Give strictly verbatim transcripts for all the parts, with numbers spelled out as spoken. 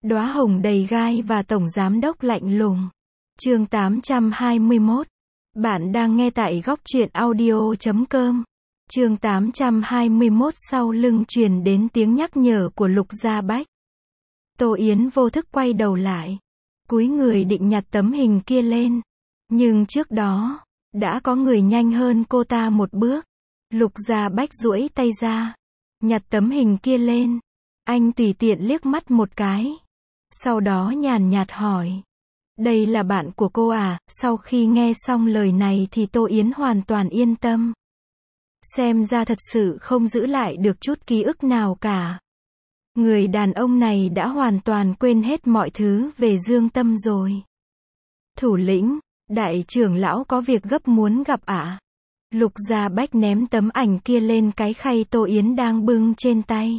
Đóa hồng đầy gai và tổng giám đốc lạnh lùng. Chương tám trăm hai mươi mốt. Bạn đang nghe tại góc truyện audio chấm com. Chương tám trăm hai mươi mốt. Sau lưng truyền đến tiếng nhắc nhở của Lục Gia Bách. Tô Yến vô thức quay đầu lại, cúi người định nhặt tấm hình kia lên. Nhưng trước đó, đã có người nhanh hơn cô ta một bước. Lục Gia Bách duỗi tay ra, nhặt tấm hình kia lên. Anh tùy tiện liếc mắt một cái, sau đó nhàn nhạt hỏi: "Đây là bạn của cô à?" Sau khi nghe xong lời này thì Tô Yến hoàn toàn yên tâm. Xem ra thật sự không giữ lại được chút ký ức nào cả. Người đàn ông này đã hoàn toàn quên hết mọi thứ về Dương Tâm rồi. "Thủ lĩnh, đại trưởng lão có việc gấp muốn gặp ạ." Lục Gia Bách ném tấm ảnh kia lên cái khay Tô Yến đang bưng trên tay.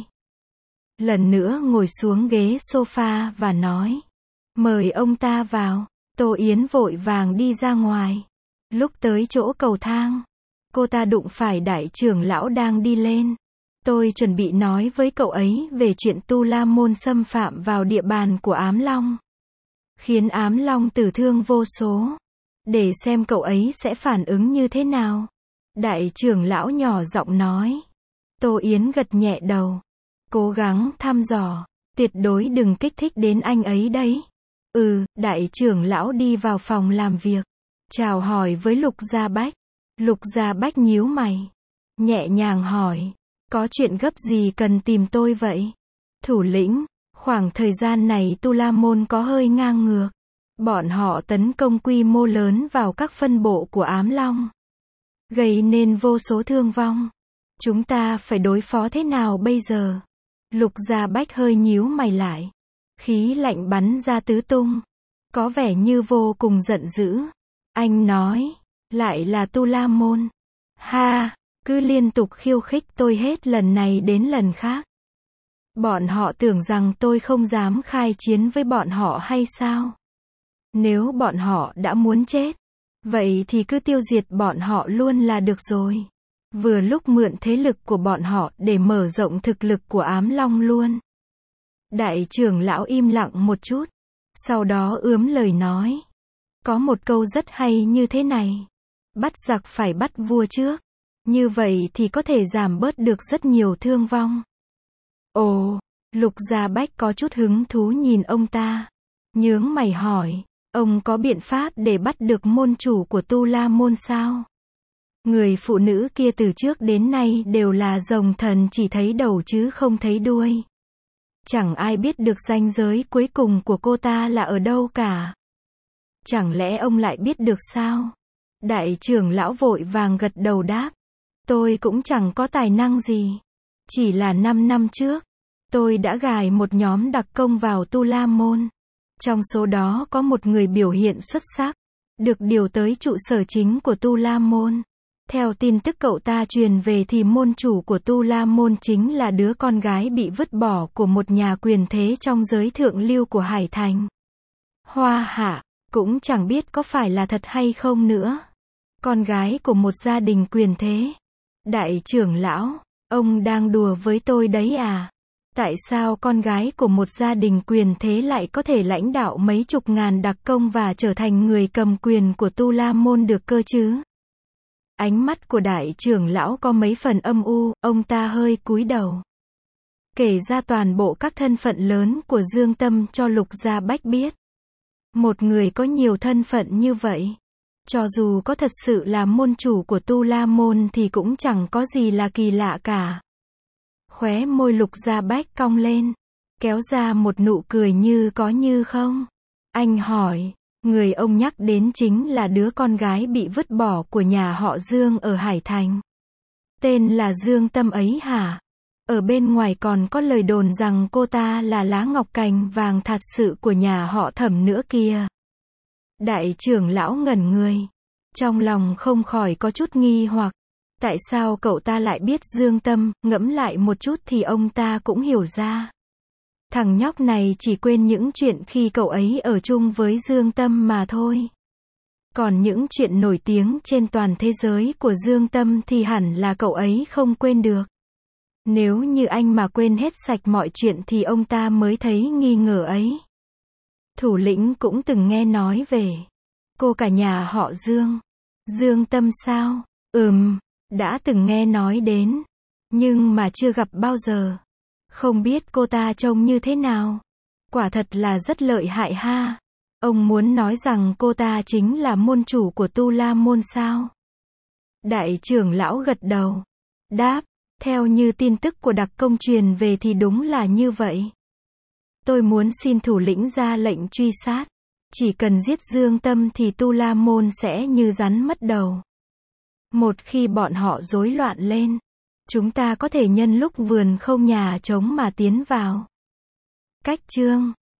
Lần nữa ngồi xuống ghế sofa và nói: "Mời ông ta vào." Tô Yến vội vàng đi ra ngoài. Lúc tới chỗ cầu thang, cô ta đụng phải đại trưởng lão đang đi lên. "Tôi chuẩn bị nói với cậu ấy về chuyện Tu La Môn xâm phạm vào địa bàn của Ám Long, khiến Ám Long tử thương vô số. Để xem cậu ấy sẽ phản ứng như thế nào." Đại trưởng lão nhỏ giọng nói. Tô Yến gật nhẹ đầu, cố gắng thăm dò: "Tuyệt đối đừng kích thích đến anh ấy đấy." "Ừ." Đại trưởng lão đi vào phòng làm việc, chào hỏi với Lục Gia Bách. Lục Gia Bách nhíu mày, nhẹ nhàng hỏi: "Có chuyện gấp gì cần tìm tôi vậy?" "Thủ lĩnh, khoảng thời gian này Tu La Môn có hơi ngang ngược. Bọn họ tấn công quy mô lớn vào các phân bộ của Ám Long, gây nên vô số thương vong. Chúng ta phải đối phó thế nào bây giờ?" Lục Gia Bách hơi nhíu mày lại, khí lạnh bắn ra tứ tung, có vẻ như vô cùng giận dữ. Anh nói: "Lại là Tu La Môn? Ha, cứ liên tục khiêu khích tôi hết lần này đến lần khác. Bọn họ tưởng rằng tôi không dám khai chiến với bọn họ hay sao? Nếu bọn họ đã muốn chết, vậy thì cứ tiêu diệt bọn họ luôn là được rồi. Vừa lúc mượn thế lực của bọn họ để mở rộng thực lực của Ám Long luôn." Đại trưởng lão im lặng một chút, sau đó ướm lời nói: "Có một câu rất hay như thế này: bắt giặc phải bắt vua trước. Như vậy thì có thể giảm bớt được rất nhiều thương vong." Ồ, Lục Gia Bách có chút hứng thú nhìn ông ta, nhướng mày hỏi: "Ông có biện pháp để bắt được môn chủ của Tu La Môn sao?" Người phụ nữ kia từ trước đến nay đều là rồng thần chỉ thấy đầu chứ không thấy đuôi. Chẳng ai biết được ranh giới cuối cùng của cô ta là ở đâu cả. Chẳng lẽ ông lại biết được sao? Đại trưởng lão vội vàng gật đầu đáp: "Tôi cũng chẳng có tài năng gì. Chỉ là năm năm trước, tôi đã gài một nhóm đặc công vào Tu La Môn. Trong số đó có một người biểu hiện xuất sắc, được điều tới trụ sở chính của Tu La Môn. Theo tin tức cậu ta truyền về thì môn chủ của Tu La Môn chính là đứa con gái bị vứt bỏ của một nhà quyền thế trong giới thượng lưu của Hải Thành. Hoa hạ, cũng chẳng biết có phải là thật hay không nữa. Con gái của một gia đình quyền thế." Đại trưởng lão, ông đang đùa với tôi đấy à? Tại sao con gái của một gia đình quyền thế lại có thể lãnh đạo mấy chục ngàn đặc công và trở thành người cầm quyền của Tu La Môn được cơ chứ?" Ánh mắt của đại trưởng lão có mấy phần âm u, ông ta hơi cúi đầu, kể ra toàn bộ các thân phận lớn của Dương Tâm cho Lục Gia Bách biết. Một người có nhiều thân phận như vậy, cho dù có thật sự là môn chủ của Tu La Môn thì cũng chẳng có gì là kỳ lạ cả. Khóe môi Lục Gia Bách cong lên, kéo ra một nụ cười như có như không. Anh hỏi: "Người ông nhắc đến chính là đứa con gái bị vứt bỏ của nhà họ Dương ở Hải Thành, tên là Dương Tâm ấy hả? Ở bên ngoài còn có lời đồn rằng cô ta là lá ngọc cành vàng thật sự của nhà họ Thẩm nữa kìa." Đại trưởng lão ngẩn người, trong lòng không khỏi có chút nghi hoặc. Tại sao cậu ta lại biết Dương Tâm? Ngẫm lại một chút thì ông ta cũng hiểu ra. Thằng nhóc này chỉ quên những chuyện khi cậu ấy ở chung với Dương Tâm mà thôi. Còn những chuyện nổi tiếng trên toàn thế giới của Dương Tâm thì hẳn là cậu ấy không quên được. Nếu như anh mà quên hết sạch mọi chuyện thì ông ta mới thấy nghi ngờ ấy. Thủ lĩnh cũng từng nghe nói về cô cả nhà họ Dương. Dương Tâm sao? Ừm, đã từng nghe nói đến, nhưng mà chưa gặp bao giờ. Không biết cô ta trông như thế nào. Quả thật là rất lợi hại ha. Ông muốn nói rằng cô ta chính là môn chủ của Tu La Môn sao? Đại trưởng lão gật đầu. Đáp, theo như tin tức của đặc công truyền về thì đúng là như vậy. Tôi muốn xin thủ lĩnh ra lệnh truy sát. Chỉ cần giết Dương Tâm thì Tu La Môn sẽ như rắn mất đầu. Một khi bọn họ rối loạn lên, chúng ta có thể nhân lúc vườn không nhà trống mà tiến vào. Cách chương